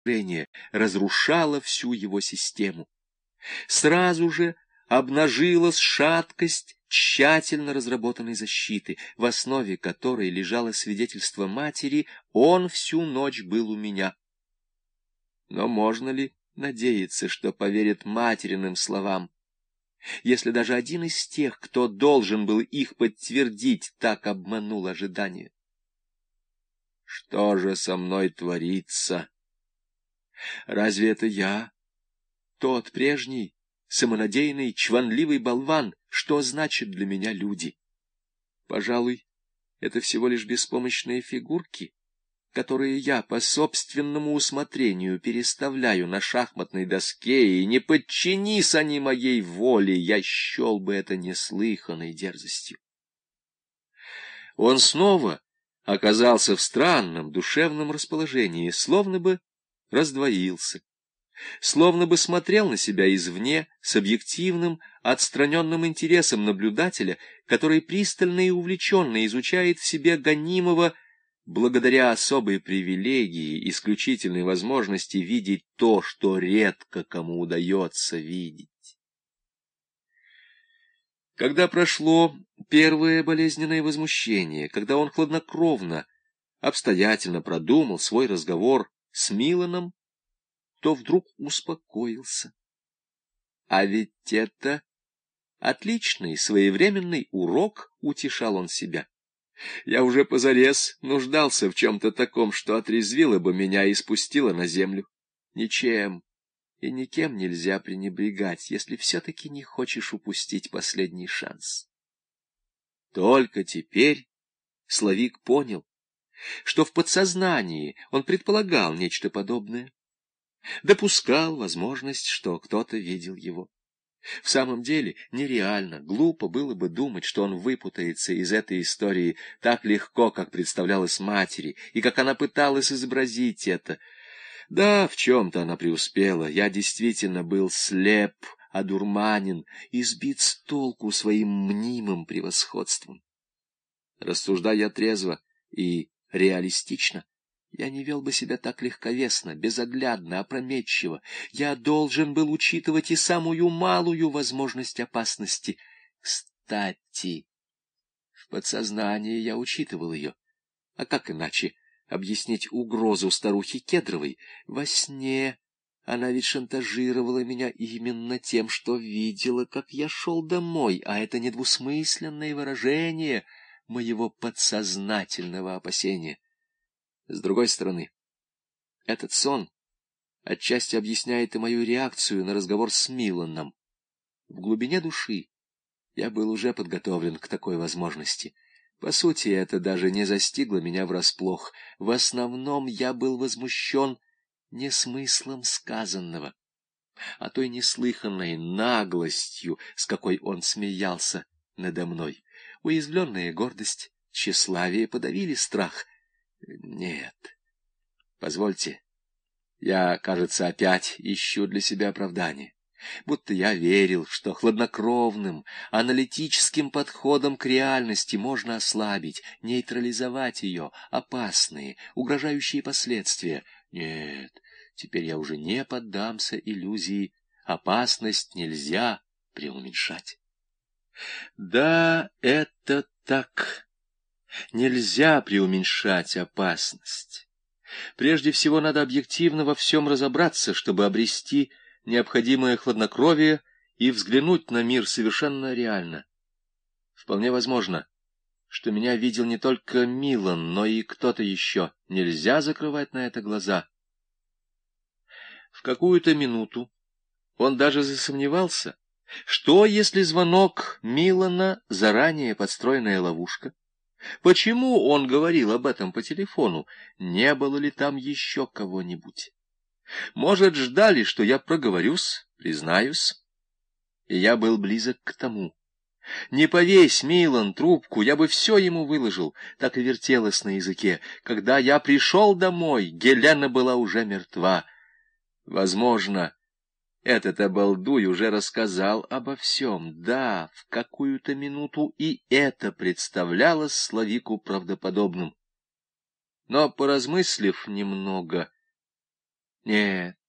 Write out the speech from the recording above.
разрушало всю его систему. Сразу же обнажилась шаткость тщательно разработанной защиты, в основе которой лежало свидетельство матери: «Он всю ночь был у меня». Но можно ли надеяться, что поверят материным словам, если даже один из тех, кто должен был их подтвердить, так обманул ожидания? Что же со мной творится? Разве это я, тот прежний, самонадеянный, чванливый болван? Что значит для меня люди? Пожалуй, это всего лишь беспомощные фигурки, которые я по собственному усмотрению переставляю на шахматной доске, и не подчинись они моей воле, я счел бы это неслыханной дерзостью. Он снова оказался в странном душевном расположении, словно бы раздвоился, словно бы смотрел на себя извне с объективным, отстраненным интересом наблюдателя, который пристально и увлеченно изучает в себе гонимого благодаря особой привилегии, исключительной возможности видеть то, что редко кому удается видеть. Когда прошло первое болезненное возмущение, когда он хладнокровно, обстоятельно продумал свой разговор с Миланом, то вдруг успокоился. А ведь это отличный своевременный урок, утешал он себя. Я уже позарез нуждался в чем-то таком, что отрезвило бы меня и спустило на землю. Ничем и никем нельзя пренебрегать, если все-таки не хочешь упустить последний шанс. Только теперь Славик понял, что в подсознании он предполагал нечто подобное, допускал возможность, что кто-то видел его. В самом деле, нереально, глупо было бы думать, что он выпутается из этой истории так легко, как представлялось матери, и как она пыталась изобразить это. Да, в чем-то она преуспела. Я действительно был слеп, одурманен, избит с толку своим мнимым превосходством. Рассуждая трезво и реалистично, я не вел бы себя так легковесно, безоглядно, опрометчиво. Я должен был учитывать и самую малую возможность опасности. Кстати, в подсознании я учитывал ее. А как иначе объяснить угрозу старухи Кедровой? Во сне она ведь шантажировала меня именно тем, что видела, как я шел домой, а это недвусмысленное выражение моего подсознательного опасения. С другой стороны, этот сон отчасти объясняет и мою реакцию на разговор с Миланом. В глубине души я был уже подготовлен к такой возможности. По сути, это даже не застигло меня врасплох. В основном я был возмущен не смыслом сказанного, а той неслыханной наглостью, с какой он смеялся надо мной. Уязвленная гордость, тщеславие подавили страх. Нет, позвольте, я, кажется, опять ищу для себя оправдание. Будто я верил, что хладнокровным, аналитическим подходом к реальности можно ослабить, нейтрализовать ее опасные, угрожающие последствия. Нет, теперь я уже не поддамся иллюзии. Опасность нельзя преуменьшать. Да, это так. Нельзя преуменьшать опасность. Прежде всего надо объективно во всем разобраться, чтобы обрести необходимое хладнокровие и взглянуть на мир совершенно реально. Вполне возможно, что меня видел не только Милан, но и кто-то еще. Нельзя закрывать на это глаза. В какую-то минуту он даже засомневался, что если звонок Милана — заранее подстроенная ловушка. Почему он говорил об этом по телефону? Не было ли там еще кого-нибудь? Может, ждали, что я проговорюсь, признаюсь? И я был близок к тому. Не повесь, Милан, трубку, я бы все ему выложил. Так и вертелось на языке. Когда я пришел домой, Гелена была уже мертва. Возможно, этот обалдуй уже рассказал обо всем. Да, в какую-то минуту и это представлялось Славику правдоподобным. Но, поразмыслив немного, Нет,